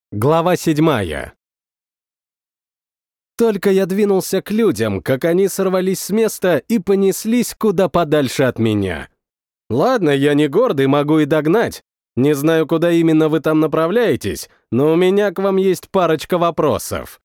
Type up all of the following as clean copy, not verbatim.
Глава 7. Только я двинулся к людям, как они сорвались с места и понеслись куда подальше от меня. Ладно, я не гордый, могу и догнать. Не знаю, куда именно вы там направляетесь, но у меня к вам есть парочка вопросов.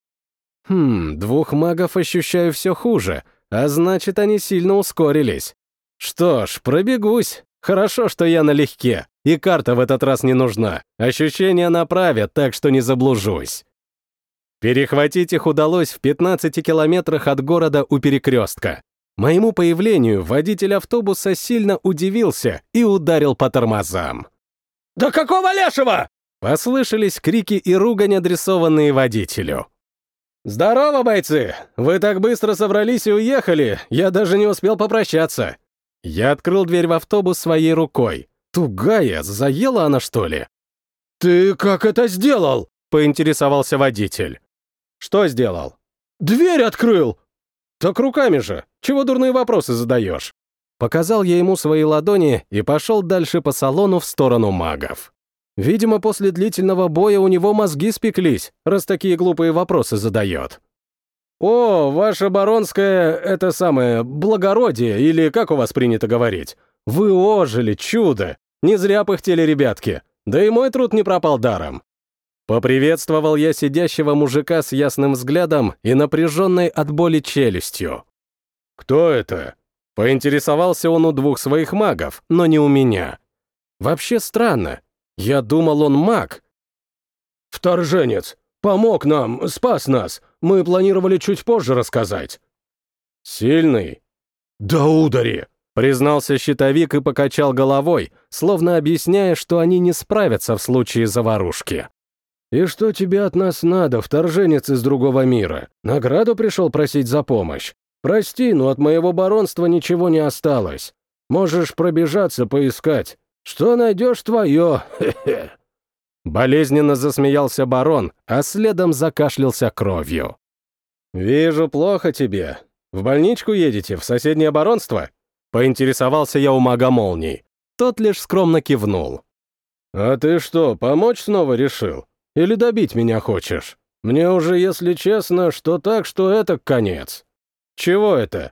Двух магов ощущаю все хуже, а значит, они сильно ускорились. Что ж, пробегусь. Хорошо, что я налегке, и карта в этот раз не нужна. Ощущения направят, так что не заблужусь. Перехватить их удалось в 15 километрах от города у перекрестка. Моему появлению водитель автобуса сильно удивился и ударил по тормозам. «Да какого лешего?» Послышались крики и ругань, адресованные водителю. «Здорово, бойцы! Вы так быстро собрались и уехали, я даже не успел попрощаться». Я открыл дверь в автобус своей рукой. Тугая, заела она, что ли? «Ты как это сделал?» — поинтересовался водитель. «Что сделал?» «Дверь открыл!» «Так руками же! Чего дурные вопросы задаешь?» Показал я ему свои ладони и пошел дальше по салону в сторону магов. Видимо, после длительного боя у него мозги спеклись, раз такие глупые вопросы задает. «О, ваше баронское, это самое, благородие, или как у вас принято говорить? Вы ожили, чудо! Не зря пыхтели ребятки, да и мой труд не пропал даром». Поприветствовал я сидящего мужика с ясным взглядом и напряженной от боли челюстью. «Кто это?» Поинтересовался он у двух своих магов, но не у меня. Вообще странно. Я думал, он маг. «Вторженец! Помог нам, спас нас! Мы планировали чуть позже рассказать». «Сильный?» «Да удари!» — признался щитовик и покачал головой, словно объясняя, что они не справятся в случае заварушки. «И что тебе от нас надо, вторженец из другого мира? Награду пришел просить за помощь? Прости, но от моего баронства ничего не осталось. Можешь пробежаться, поискать. Что найдешь, твое, хе-хе». Болезненно засмеялся барон, а следом закашлялся кровью. «Вижу, плохо тебе. В больничку едете, в соседнее баронство?» Поинтересовался я у мага молний. Тот лишь скромно кивнул. «А ты что, помочь снова решил? Или добить меня хочешь? Мне уже, если честно, что так, что это конец». «Чего это?»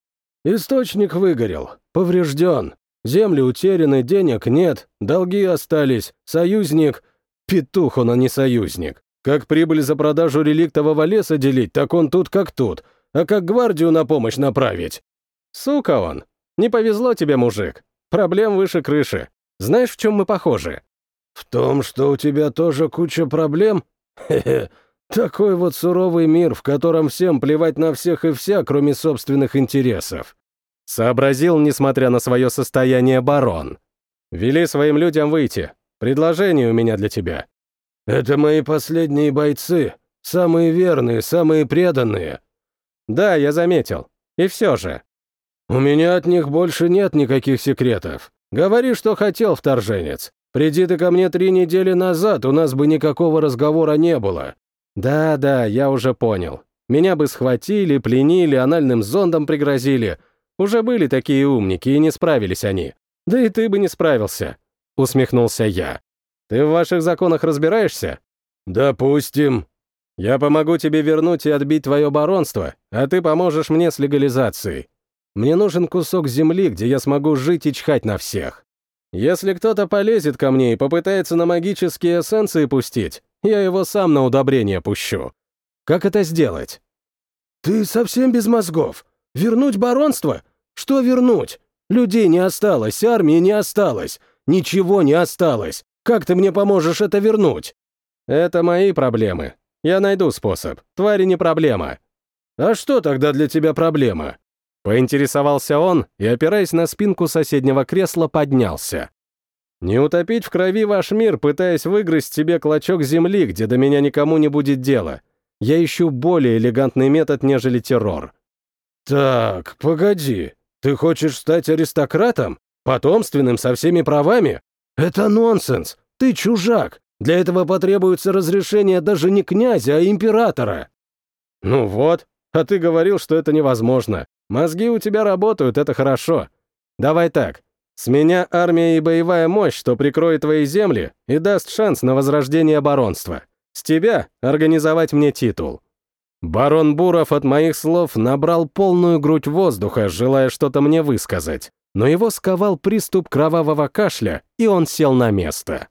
«Источник выгорел, поврежден. Земли утеряны, денег нет, долги остались, союзник... Петух он, а не союзник. Как прибыль за продажу реликтового леса делить, так он тут как тут. А как гвардию на помощь направить? Сука он. Не повезло тебе, мужик. Проблем выше крыши. Знаешь, в чем мы похожи?» «В том, что у тебя тоже куча проблем? Хе-хе. Такой вот суровый мир, в котором всем плевать на всех и вся, кроме собственных интересов». Сообразил, несмотря на свое состояние, барон. «Вели своим людям выйти. Предложение у меня для тебя». «Это мои последние бойцы. Самые верные, самые преданные». «Да, я заметил. И все же». «У меня от них больше нет никаких секретов. Говори, что хотел, вторженец. Приди ты ко мне 3 недели назад, у нас бы никакого разговора не было». «Да, я уже понял. Меня бы схватили, пленили, анальным зондом пригрозили. Уже были такие умники, и не справились они. Да и ты бы не справился», — усмехнулся я. «Ты в ваших законах разбираешься?» «Допустим». «Я помогу тебе вернуть и отбить твое баронство, а ты поможешь мне с легализацией. Мне нужен кусок земли, где я смогу жить и чхать на всех. Если кто-то полезет ко мне и попытается на магические эссенции пустить, я его сам на удобрение пущу. Как это сделать?» «Ты совсем без мозгов? Вернуть баронство? Что вернуть? Людей не осталось, армии не осталось, ничего не осталось. Как ты мне поможешь это вернуть?» «Это мои проблемы. Я найду способ. Твари не проблема». «А что тогда для тебя проблема?» Поинтересовался он и, опираясь на спинку соседнего кресла, поднялся. «Не утопить в крови ваш мир, пытаясь выгрызть себе клочок земли, где до меня никому не будет дела. Я ищу более элегантный метод, нежели террор». «Так, погоди. Ты хочешь стать аристократом? Потомственным, со всеми правами? Это нонсенс. Ты чужак. Для этого потребуется разрешение даже не князя, а императора». «Ну вот, а ты говорил, что это невозможно. Мозги у тебя работают, это хорошо. Давай так. С меня армия и боевая мощь, что прикроет твои земли и даст шанс на возрождение баронства. С тебя организовать мне титул». Барон Буров от моих слов набрал полную грудь воздуха, желая что-то мне высказать, но его сковал приступ кровавого кашля, и он сел на место.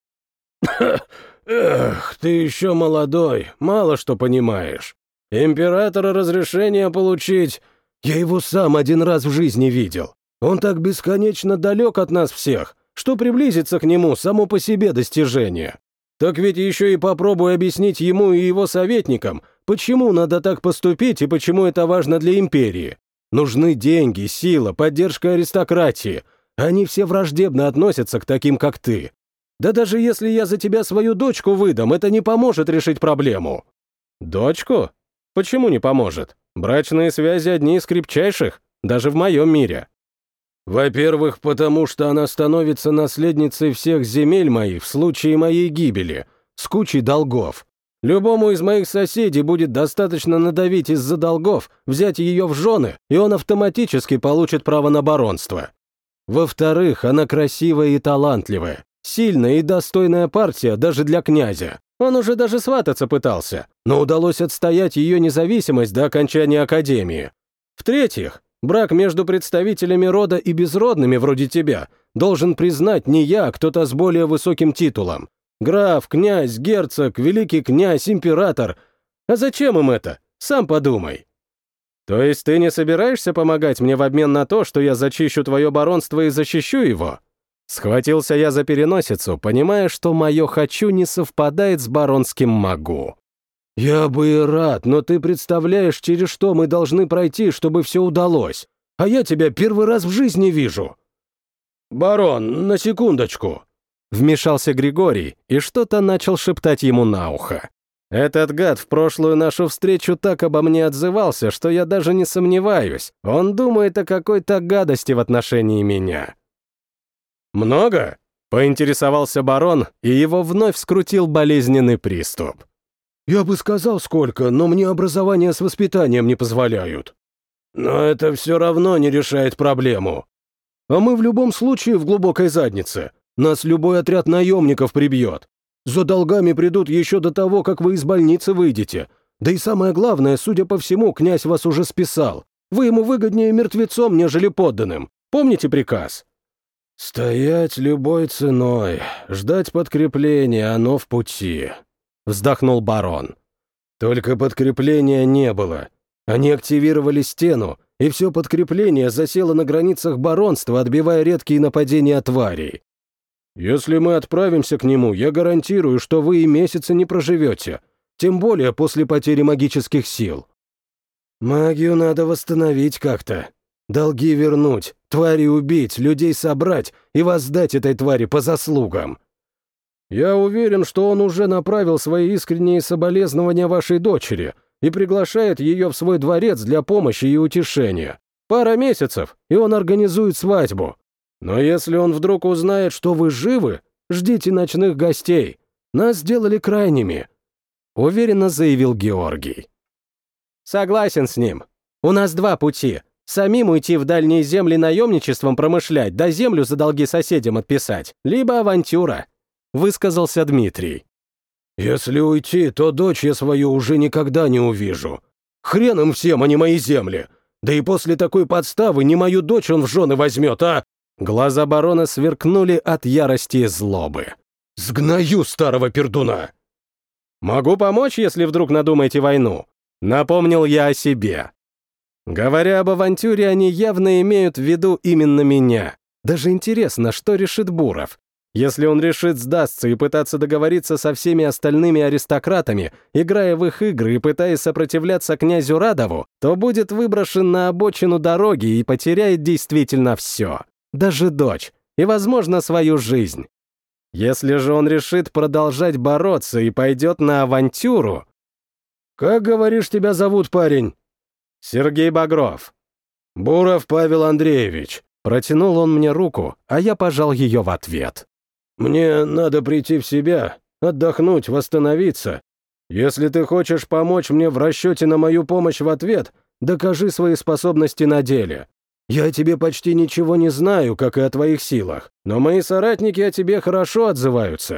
«Эх, ты еще молодой, мало что понимаешь. Императора разрешение получить... Я его сам один раз в жизни видел. Он так бесконечно далек от нас всех, что приблизиться к нему само по себе достижение. Так ведь еще и попробуй объяснить ему и его советникам, почему надо так поступить и почему это важно для империи. Нужны деньги, сила, поддержка аристократии. Они все враждебно относятся к таким, как ты. Да даже если я за тебя свою дочку выдам, это не поможет решить проблему». «Дочку? Почему не поможет? Брачные связи одни из крепчайших, даже в моем мире». «Во-первых, потому что она становится наследницей всех земель моих в случае моей гибели, с кучей долгов. Любому из моих соседей будет достаточно надавить из-за долгов, взять ее в жены, и он автоматически получит право на баронство. Во-вторых, она красивая и талантливая, сильная и достойная партия даже для князя. Он уже даже свататься пытался, но удалось отстоять ее независимость до окончания академии. В-третьих, брак между представителями рода и безродными вроде тебя должен признать не я, а кто-то с более высоким титулом. Граф, князь, герцог, великий князь, император. А зачем им это? Сам подумай». «То есть ты не собираешься помогать мне в обмен на то, что я зачищу твое баронство и защищу его?» Схватился я за переносицу, понимая, что мое «хочу» не совпадает с баронским «могу». «Я бы и рад, но ты представляешь, через что мы должны пройти, чтобы все удалось. А я тебя первый раз в жизни вижу». «Барон, на секундочку», — вмешался Григорий и что-то начал шептать ему на ухо. Этот гад в прошлую нашу встречу так обо мне отзывался, что я даже не сомневаюсь, он думает о какой-то гадости в отношении меня. «Много?» — поинтересовался барон, и его вновь скрутил болезненный приступ. «Я бы сказал, сколько, но мне образование с воспитанием не позволяют». «Но это все равно не решает проблему». «А мы в любом случае в глубокой заднице. Нас любой отряд наемников прибьет. За долгами придут еще до того, как вы из больницы выйдете. Да и самое главное, судя по всему, князь вас уже списал. Вы ему выгоднее мертвецом, нежели подданным. Помните приказ?» «Стоять любой ценой, ждать подкрепления, оно в пути», — вздохнул барон. «Только подкрепления не было. Они активировали стену, и все подкрепление засело на границах баронства, отбивая редкие нападения тварей. Если мы отправимся к нему, я гарантирую, что вы и месяца не проживете, тем более после потери магических сил. Магию надо восстановить как-то. Долги вернуть, твари убить, людей собрать и воздать этой твари по заслугам. Я уверен, что он уже направил свои искренние соболезнования вашей дочери и приглашает ее в свой дворец для помощи и утешения. Пара месяцев, и он организует свадьбу. Но если он вдруг узнает, что вы живы, ждите ночных гостей. Нас сделали крайними», — уверенно заявил Георгий. «Согласен с ним. У нас два пути. Самим уйти в дальние земли наемничеством промышлять, да землю за долги соседям отписать, либо авантюра», — высказался Дмитрий. «Если уйти, то дочь я свою уже никогда не увижу. Хрен им всем, а не мои земли. Да и после такой подставы не мою дочь он в жены возьмет, а...» Глаза барона сверкнули от ярости и злобы. «Сгною старого пердуна!» «Могу помочь, если вдруг надумаете войну», — напомнил я о себе. Говоря об авантюре, они явно имеют в виду именно меня. Даже интересно, что решит Буров. Если он решит сдастся и пытаться договориться со всеми остальными аристократами, играя в их игры и пытаясь сопротивляться князю Радову, то будет выброшен на обочину дороги и потеряет действительно все. Даже дочь и, возможно, свою жизнь. Если же он решит продолжать бороться и пойдет на авантюру... «Как, говоришь, тебя зовут, парень?» «Сергей Багров». «Буров Павел Андреевич». Протянул он мне руку, а я пожал ее в ответ. «Мне надо прийти в себя, отдохнуть, восстановиться. Если ты хочешь помочь мне в расчете на мою помощь в ответ, докажи свои способности на деле. Я о тебе почти ничего не знаю, как и о твоих силах, но мои соратники о тебе хорошо отзываются.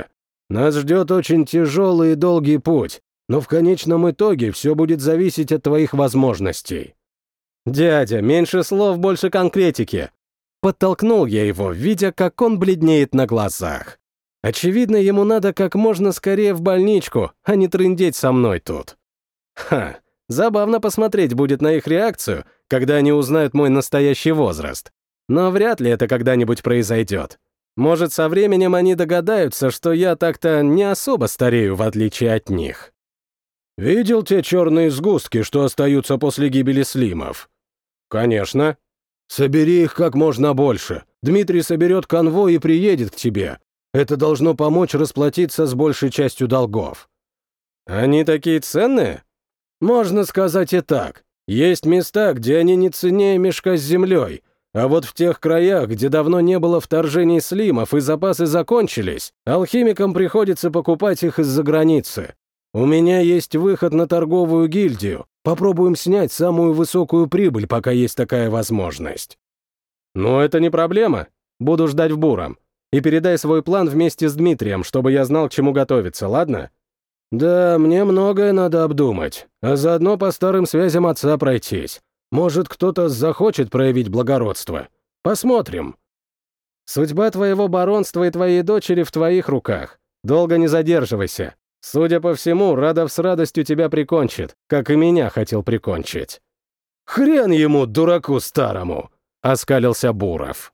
Нас ждет очень тяжелый и долгий путь, но в конечном итоге все будет зависеть от твоих возможностей». «Дядя, меньше слов, больше конкретики». Подтолкнул я его, видя, как он бледнеет на глазах. Очевидно, ему надо как можно скорее в больничку, а не трындеть со мной тут. Ха, забавно посмотреть будет на их реакцию, когда они узнают мой настоящий возраст. Но вряд ли это когда-нибудь произойдет. Может, со временем они догадаются, что я так-то не особо старею, в отличие от них. «Видел те черные сгустки, что остаются после гибели Слимов?» «Конечно». «Собери их как можно больше. Дмитрий соберет конвой и приедет к тебе. Это должно помочь расплатиться с большей частью долгов». «Они такие ценные?» «Можно сказать и так. Есть места, где они не ценнее мешка с землей, а вот в тех краях, где давно не было вторжений Слимов и запасы закончились, алхимикам приходится покупать их из-за границы. У меня есть выход на торговую гильдию. Попробуем снять самую высокую прибыль, пока есть такая возможность». «Ну, это не проблема. Буду ждать в Буром. И передай свой план вместе с Дмитрием, чтобы я знал, к чему готовиться, ладно?» «Да, мне многое надо обдумать, а заодно по старым связям отца пройтись. Может, кто-то захочет проявить благородство. Посмотрим». «Судьба твоего баронства и твоей дочери в твоих руках. Долго не задерживайся. Судя по всему, Радов с радостью тебя прикончит, как и меня хотел прикончить». «Хрен ему, дураку старому!» — оскалился Буров.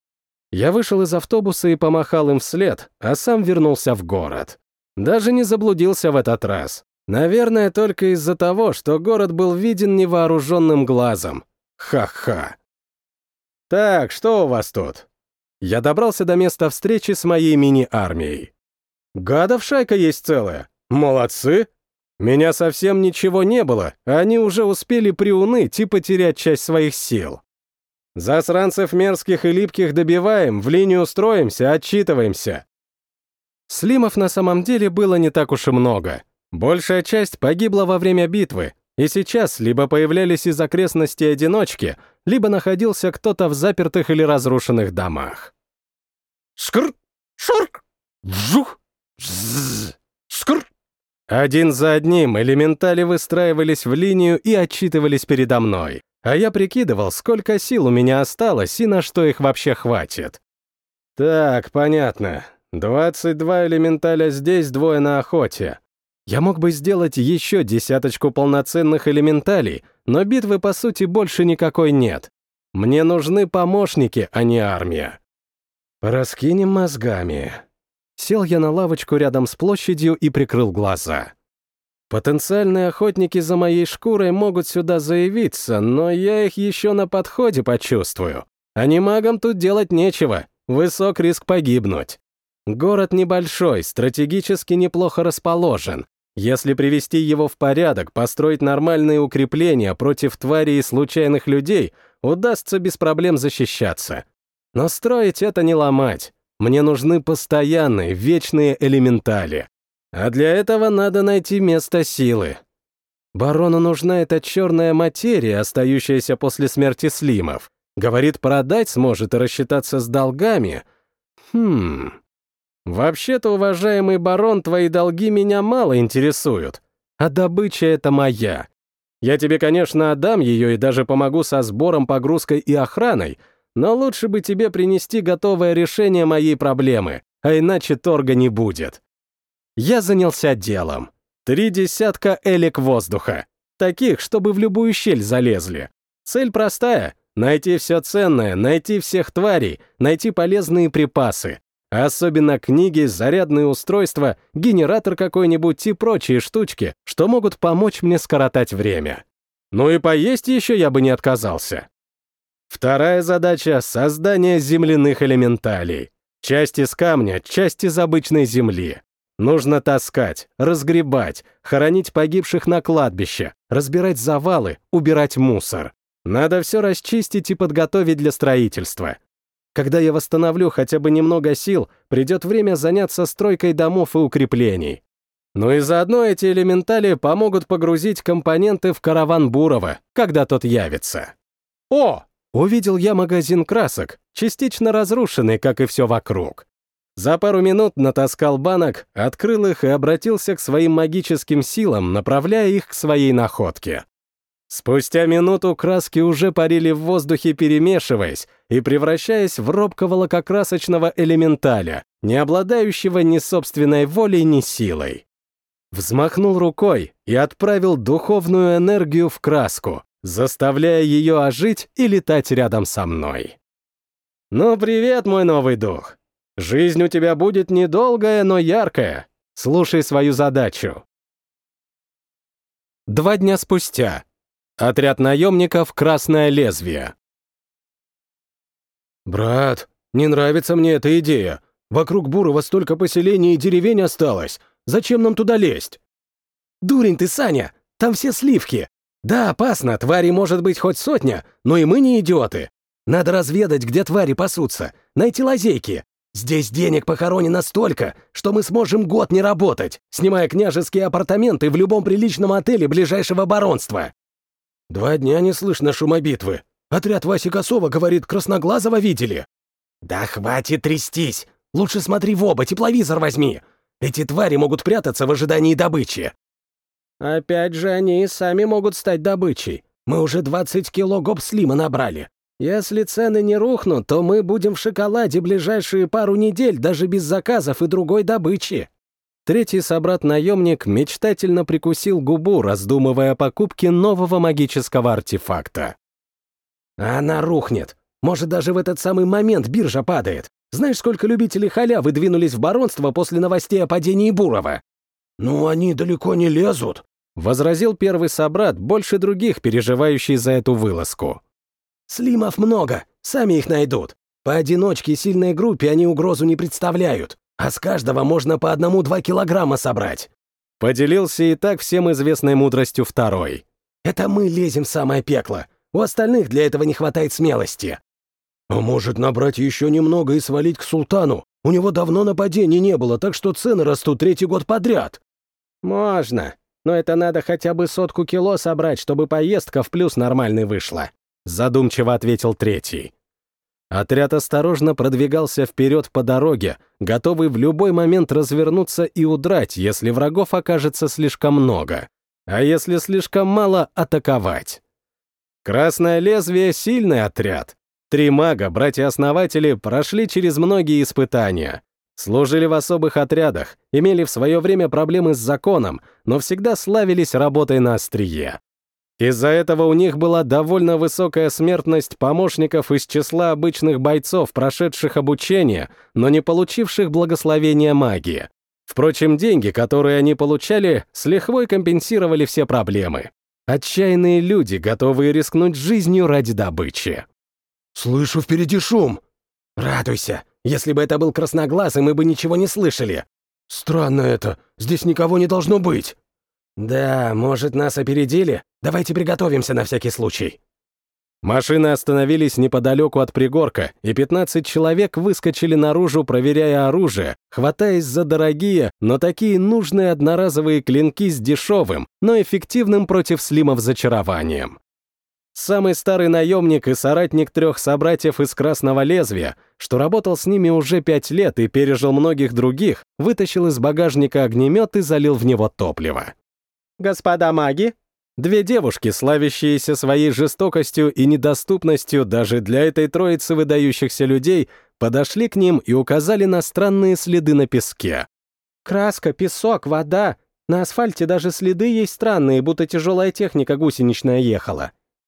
Я вышел из автобуса и помахал им вслед, а сам вернулся в город. Даже не заблудился в этот раз. Наверное, только из-за того, что город был виден невооруженным глазом. Ха-ха. «Так, что у вас тут?» Я добрался до места встречи с моей мини-армией. «Гадов шайка есть целая. Молодцы! Меня совсем ничего не было, а они уже успели приуныть и потерять часть своих сил. Засранцев мерзких и липких добиваем, в линию строимся, отчитываемся». Слимов на самом деле было не так уж и много. Большая часть погибла во время битвы, и сейчас либо появлялись из окрестностей одиночки, либо находился кто-то в запертых или разрушенных домах. Шкр! Шурк! Вжух! Бззз! Шкр! Один за одним элементали выстраивались в линию и отчитывались передо мной, а я прикидывал, сколько сил у меня осталось и на что их вообще хватит. Так, понятно. 22 элементаля здесь, 2 на охоте. Я мог бы сделать еще 10 полноценных элементалей, но битвы, по сути, больше никакой нет. Мне нужны помощники, а не армия. Раскинем мозгами. Сел я на лавочку рядом с площадью и прикрыл глаза. Потенциальные охотники за моей шкурой могут сюда заявиться, но я их еще на подходе почувствую. Анимагам тут делать нечего, высок риск погибнуть. Город небольшой, стратегически неплохо расположен. Если привести его в порядок, построить нормальные укрепления против тварей и случайных людей, удастся без проблем защищаться. Но строить это не ломать. Мне нужны постоянные, вечные элементали. А для этого надо найти место силы. Барону нужна эта черная материя, остающаяся после смерти Слимов. Говорит, продать сможет и рассчитаться с долгами. Вообще-то, уважаемый барон, твои долги меня мало интересуют. А добыча — это моя. Я тебе, конечно, отдам ее и даже помогу со сбором, погрузкой и охраной, но лучше бы тебе принести готовое решение моей проблемы, а иначе торга не будет. Я занялся делом. 3 десятка элек воздуха. Таких, чтобы в любую щель залезли. Цель простая — найти все ценное, найти всех тварей, найти полезные припасы. Особенно книги, зарядные устройства, генератор какой-нибудь и прочие штучки, что могут помочь мне скоротать время. Ну и поесть еще я бы не отказался. Вторая задача — создание земляных элементалей. Часть из камня, часть из обычной земли. Нужно таскать, разгребать, хоронить погибших на кладбище, разбирать завалы, убирать мусор. Надо все расчистить и подготовить для строительства. Когда я восстановлю хотя бы немного сил, придет время заняться стройкой домов и укреплений. Ну и заодно эти элементали помогут погрузить компоненты в караван Бурова, когда тот явится. О! Увидел я магазин красок, частично разрушенный, как и все вокруг. За пару минут натаскал банок, открыл их и обратился к своим магическим силам, направляя их к своей находке. Спустя минуту краски уже парили в воздухе, перемешиваясь и превращаясь в робкого лакокрасочного элементаля, не обладающего ни собственной волей, ни силой. Взмахнул рукой и отправил духовную энергию в краску, заставляя ее ожить и летать рядом со мной. «Ну, привет, мой новый дух! Жизнь у тебя будет недолгая, но яркая. Слушай свою задачу». 2 дня спустя. Отряд наемников «Красное лезвие». «Брат, не нравится мне эта идея. Вокруг Бурова столько поселений и деревень осталось. Зачем нам туда лезть?» «Дурень ты, Саня! Там все сливки. Да, опасно, тварей может быть хоть сотня, но и мы не идиоты. Надо разведать, где твари пасутся, найти лазейки. Здесь денег похоронено столько, что мы сможем год не работать, снимая княжеские апартаменты в любом приличном отеле ближайшего баронства». 2 дня не слышно шума битвы. Отряд Васи Косова, говорит, Красноглазого видели. «Да хватит трястись! Лучше смотри в оба, тепловизор возьми! Эти твари могут прятаться в ожидании добычи!» «Опять же, они и сами могут стать добычей. Мы уже 20 кило гоп-слима набрали. Если цены не рухнут, то мы будем в шоколаде ближайшие пару недель даже без заказов и другой добычи». Третий собрат-наемник мечтательно прикусил губу, раздумывая о покупке нового магического артефакта. «Она рухнет. Может, даже в этот самый момент биржа падает. Знаешь, сколько любителей халявы двинулись в баронство после новостей о падении Бурова?» «Ну, они далеко не лезут», — возразил первый собрат, больше других переживающий за эту вылазку. «Слимов много, сами их найдут. Поодиночке сильной группе они угрозу не представляют, а с каждого можно по 1-2 килограмма собрать». Поделился и так всем известной мудростью второй. «Это мы лезем в самое пекло. У остальных для этого не хватает смелости». «А может, набрать еще немного и свалить к султану? У него давно нападений не было, так что цены растут 3-й год подряд». «Можно, но это надо хотя бы 100 кило собрать, чтобы поездка в плюс нормальный вышла», — задумчиво ответил третий. Отряд осторожно продвигался вперед по дороге, готовый в любой момент развернуться и удрать, если врагов окажется слишком много, а если слишком мало — атаковать. Красное лезвие — сильный отряд. 3 мага, братья-основатели, прошли через многие испытания. Служили в особых отрядах, имели в свое время проблемы с законом, но всегда славились работой на острие. Из-за этого у них была довольно высокая смертность помощников из числа обычных бойцов, прошедших обучение, но не получивших благословения магии. Впрочем, деньги, которые они получали, с лихвой компенсировали все проблемы. Отчаянные люди, готовые рискнуть жизнью ради добычи. «Слышу впереди шум!» «Радуйся! Если бы это был красноглазый, мы бы ничего не слышали!» «Странно это! Здесь никого не должно быть!» «Да, может, нас опередили? Давайте приготовимся на всякий случай». Машины остановились неподалеку от пригорка, и 15 человек выскочили наружу, проверяя оружие, хватаясь за дорогие, но такие нужные одноразовые клинки с дешевым, но эффективным против слимов зачарованием. Самый старый наемник и соратник 3 собратьев из Красного лезвия, что работал с ними уже 5 лет и пережил многих других, вытащил из багажника огнемет и залил в него топливо. «Господа маги!» 2 девушки, славящиеся своей жестокостью и недоступностью даже для этой троицы выдающихся людей, подошли к ним и указали на странные следы на песке. «Краска, песок, вода. На асфальте даже следы есть странные, будто тяжелая техника гусеничная ехала».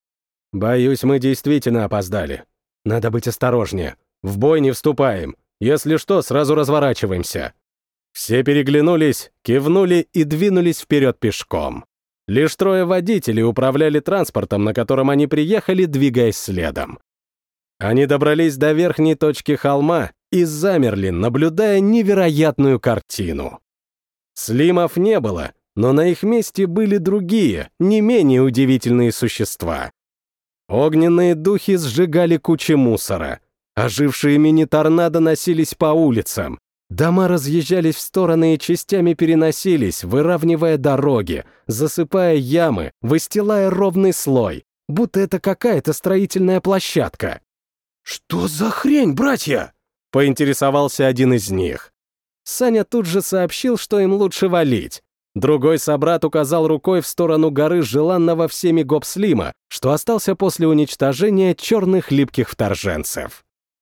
«Боюсь, мы действительно опоздали. Надо быть осторожнее. В бой не вступаем. Если что, сразу разворачиваемся». Все переглянулись, кивнули и двинулись вперед пешком. Лишь 3 водителей управляли транспортом, на котором они приехали, двигаясь следом. Они добрались до верхней точки холма и замерли, наблюдая невероятную картину. Слимов не было, но на их месте были другие, не менее удивительные существа. Огненные духи сжигали кучи мусора. Ожившие мини-торнадо носились по улицам. Дома разъезжались в стороны и частями переносились, выравнивая дороги, засыпая ямы, выстилая ровный слой, будто это какая-то строительная площадка. «Что за хрень, братья?» поинтересовался один из них. Саня тут же сообщил, что им лучше валить. Другой собрат указал рукой в сторону горы желанного всеми Гопслима, что остался после уничтожения черных липких вторженцев.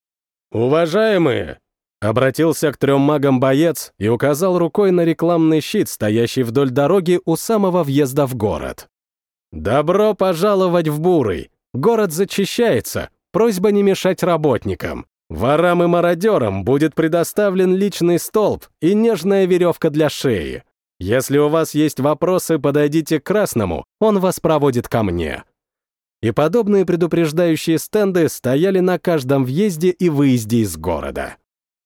«Уважаемые!» — обратился к 3 магам боец и указал рукой на рекламный щит, стоящий вдоль дороги у самого въезда в город. «Добро пожаловать в Бурый! Город зачищается, просьба не мешать работникам. Ворам и мародерам будет предоставлен личный столб и нежная веревка для шеи. Если у вас есть вопросы, подойдите к Красному, он вас проводит ко мне». И подобные предупреждающие стенды стояли на каждом въезде и выезде из города.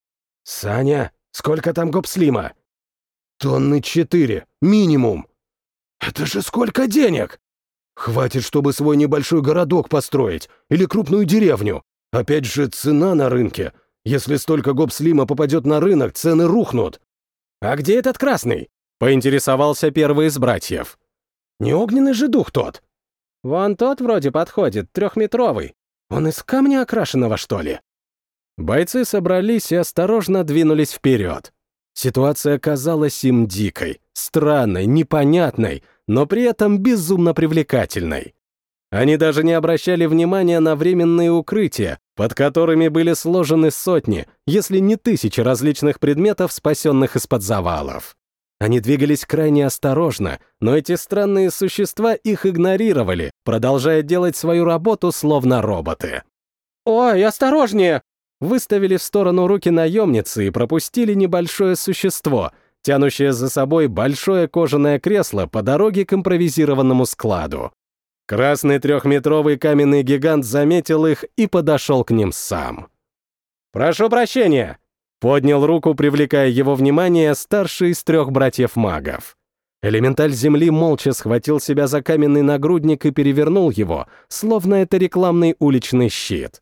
«Саня, сколько там Гопслима?» 4 тонны, минимум. Это же сколько денег! Хватит, чтобы свой небольшой городок построить или крупную деревню. Опять же, цена на рынке. Если столько Гопслима попадет на рынок, цены рухнут. «А где этот Красный?» — поинтересовался первый из братьев. Не огненный же дух тот? «Вон тот вроде подходит, 3-метровый. Он из камня окрашенного, что ли?» Бойцы собрались и осторожно двинулись вперед. Ситуация казалась им дикой, странной, непонятной, но при этом безумно привлекательной. Они даже не обращали внимания на временные укрытия, под которыми были сложены сотни, если не тысячи различных предметов, спасенных из-под завалов. Они двигались крайне осторожно, но эти странные существа их игнорировали, продолжая делать свою работу словно роботы. «Ой, осторожнее!» Выставили в сторону руки наемницы и пропустили небольшое существо, тянущее за собой большое кожаное кресло по дороге к импровизированному складу. Красный 3-метровый каменный гигант заметил их и подошел к ним сам. «Прошу прощения!» Поднял руку, привлекая его внимание, старший из 3 братьев-магов. Элементаль земли молча схватил себя за каменный нагрудник и перевернул его, словно это рекламный уличный щит.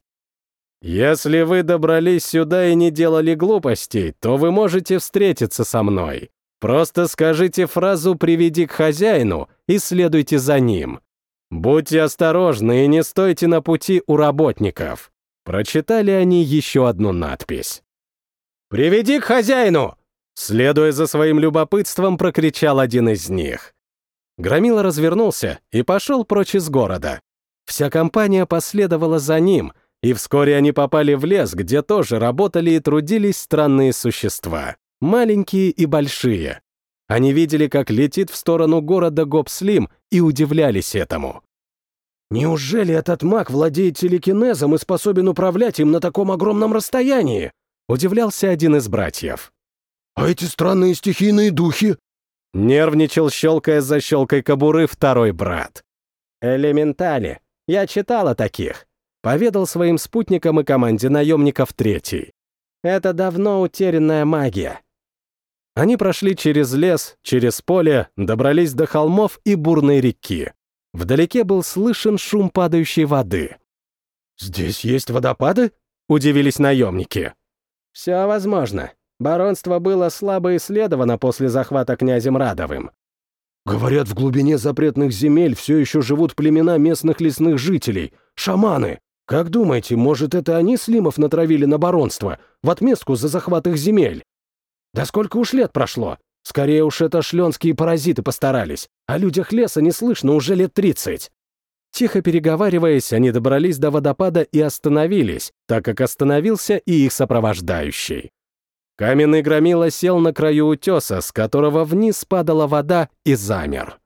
«Если вы добрались сюда и не делали глупостей, то вы можете встретиться со мной. Просто скажите фразу «приведи к хозяину» и следуйте за ним. Будьте осторожны и не стойте на пути у работников». Прочитали они еще одну надпись. «Приведи к хозяину!» Следуя за своим любопытством, прокричал один из них. Громила развернулся и пошел прочь из города. Вся компания последовала за ним, и вскоре они попали в лес, где тоже работали и трудились странные существа, маленькие и большие. Они видели, как летит в сторону города Гопслим, и удивлялись этому. Неужели этот маг владеет телекинезом и способен управлять им на таком огромном расстоянии? Удивлялся один из братьев. А эти странные стихийные духи? Нервничал, щелкая защелкой кобуры, второй брат. «Элементали. Я читал о таких», — поведал своим спутникам и команде наемников 3. «Это давно утерянная магия». Они прошли через лес, через поле, добрались до холмов и бурной реки. Вдалеке был слышен шум падающей воды. «Здесь есть водопады?» — удивились наемники. «Все возможно. Баронство было слабо исследовано после захвата князем Радовым». «Говорят, в глубине запретных земель все еще живут племена местных лесных жителей, шаманы. Как думаете, может, это они Слимов натравили на баронство, в отместку за захват их земель? Да сколько уж лет прошло? Скорее уж это шленские паразиты постарались. О людях леса не слышно уже лет 30. Тихо переговариваясь, они добрались до водопада и остановились, так как остановился и их сопровождающий. Каменный громила сел на краю утеса, с которого вниз падала вода, и замер.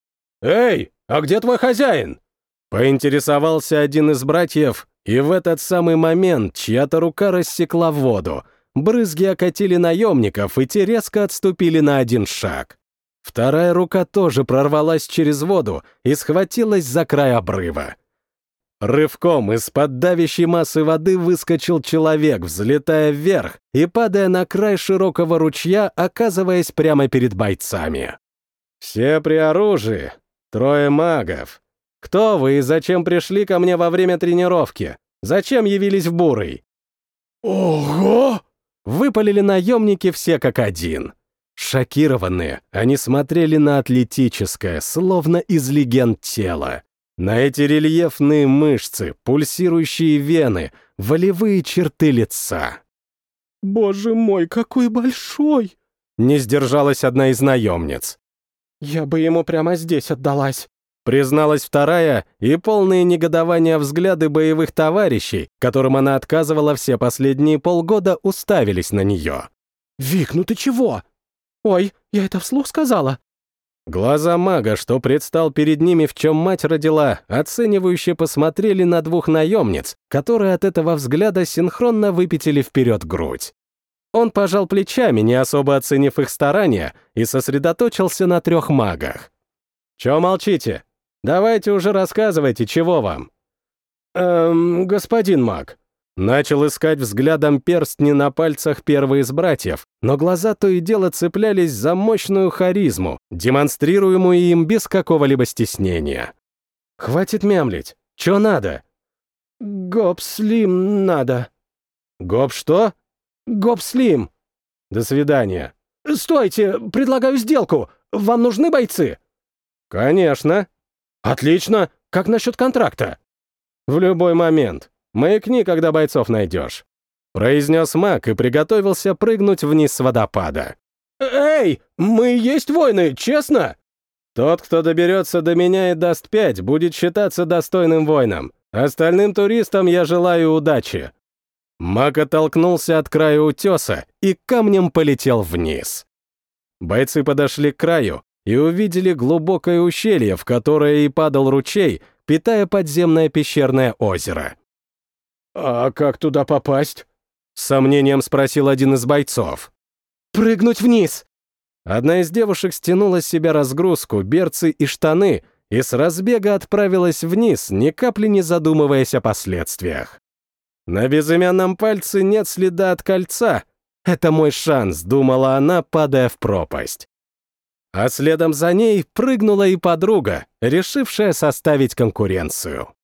«Эй, а где твой хозяин?» Поинтересовался один из братьев, и в этот самый момент чья-то рука рассекла воду. Брызги окатили наемников, и те резко отступили на 1 шаг. Вторая рука тоже прорвалась через воду и схватилась за край обрыва. Рывком из-под давящей массы воды выскочил человек, взлетая вверх и падая на край широкого ручья, оказываясь прямо перед бойцами. «Все при оружии. 3 магов. Кто вы и зачем пришли ко мне во время тренировки? Зачем явились в Бурый?» «Ого!» — выпалили наемники все как один. Шокированные, они смотрели на атлетическое, словно из легенд тело. На эти рельефные мышцы, пульсирующие вены, волевые черты лица. Боже мой, какой большой!» Не сдержалась одна из наемниц. «Я бы ему прямо здесь отдалась», призналась вторая, и полные негодования взгляды боевых товарищей, которым она отказывала все последние полгода, уставились на нее. «Вик, ну ты чего?» «Ой, я это вслух сказала?» Глаза мага, что предстал перед ними, в чем мать родила, оценивающе посмотрели на двух наемниц, которые от этого взгляда синхронно выпятили вперед грудь. Он пожал плечами, не особо оценив их старания, и сосредоточился на 3 магах. «Чё молчите? Давайте уже рассказывайте, чего вам?» Господин маг». Начал искать взглядом перстни на пальцах первый из братьев, но глаза то и дело цеплялись за мощную харизму, демонстрируемую им без какого-либо стеснения. «Хватит мямлить. Чё надо?» «Гоп-слим надо». «Гоп что?» «Гоп-слим». «До свидания». «Стойте, предлагаю сделку. Вам нужны бойцы?» «Конечно». «Отлично. Как насчет контракта?» «В любой момент. Маякни, когда бойцов найдешь», — произнес маг и приготовился прыгнуть вниз с водопада. «Эй, мы есть воины, честно?» «Тот, кто доберется до меня и даст 5, будет считаться достойным воином. Остальным туристам я желаю удачи». Маг оттолкнулся от края утеса и камнем полетел вниз. Бойцы подошли к краю и увидели глубокое ущелье, в которое и падал ручей, питая подземное пещерное озеро. «А как туда попасть?» — с сомнением спросил один из бойцов. «Прыгнуть вниз!» Одна из девушек стянула с себя разгрузку, берцы и штаны и с разбега отправилась вниз, ни капли не задумываясь о последствиях. «На безымянном пальце нет следа от кольца. Это мой шанс», — думала она, падая в пропасть. А следом за ней прыгнула и подруга, решившая составить конкуренцию.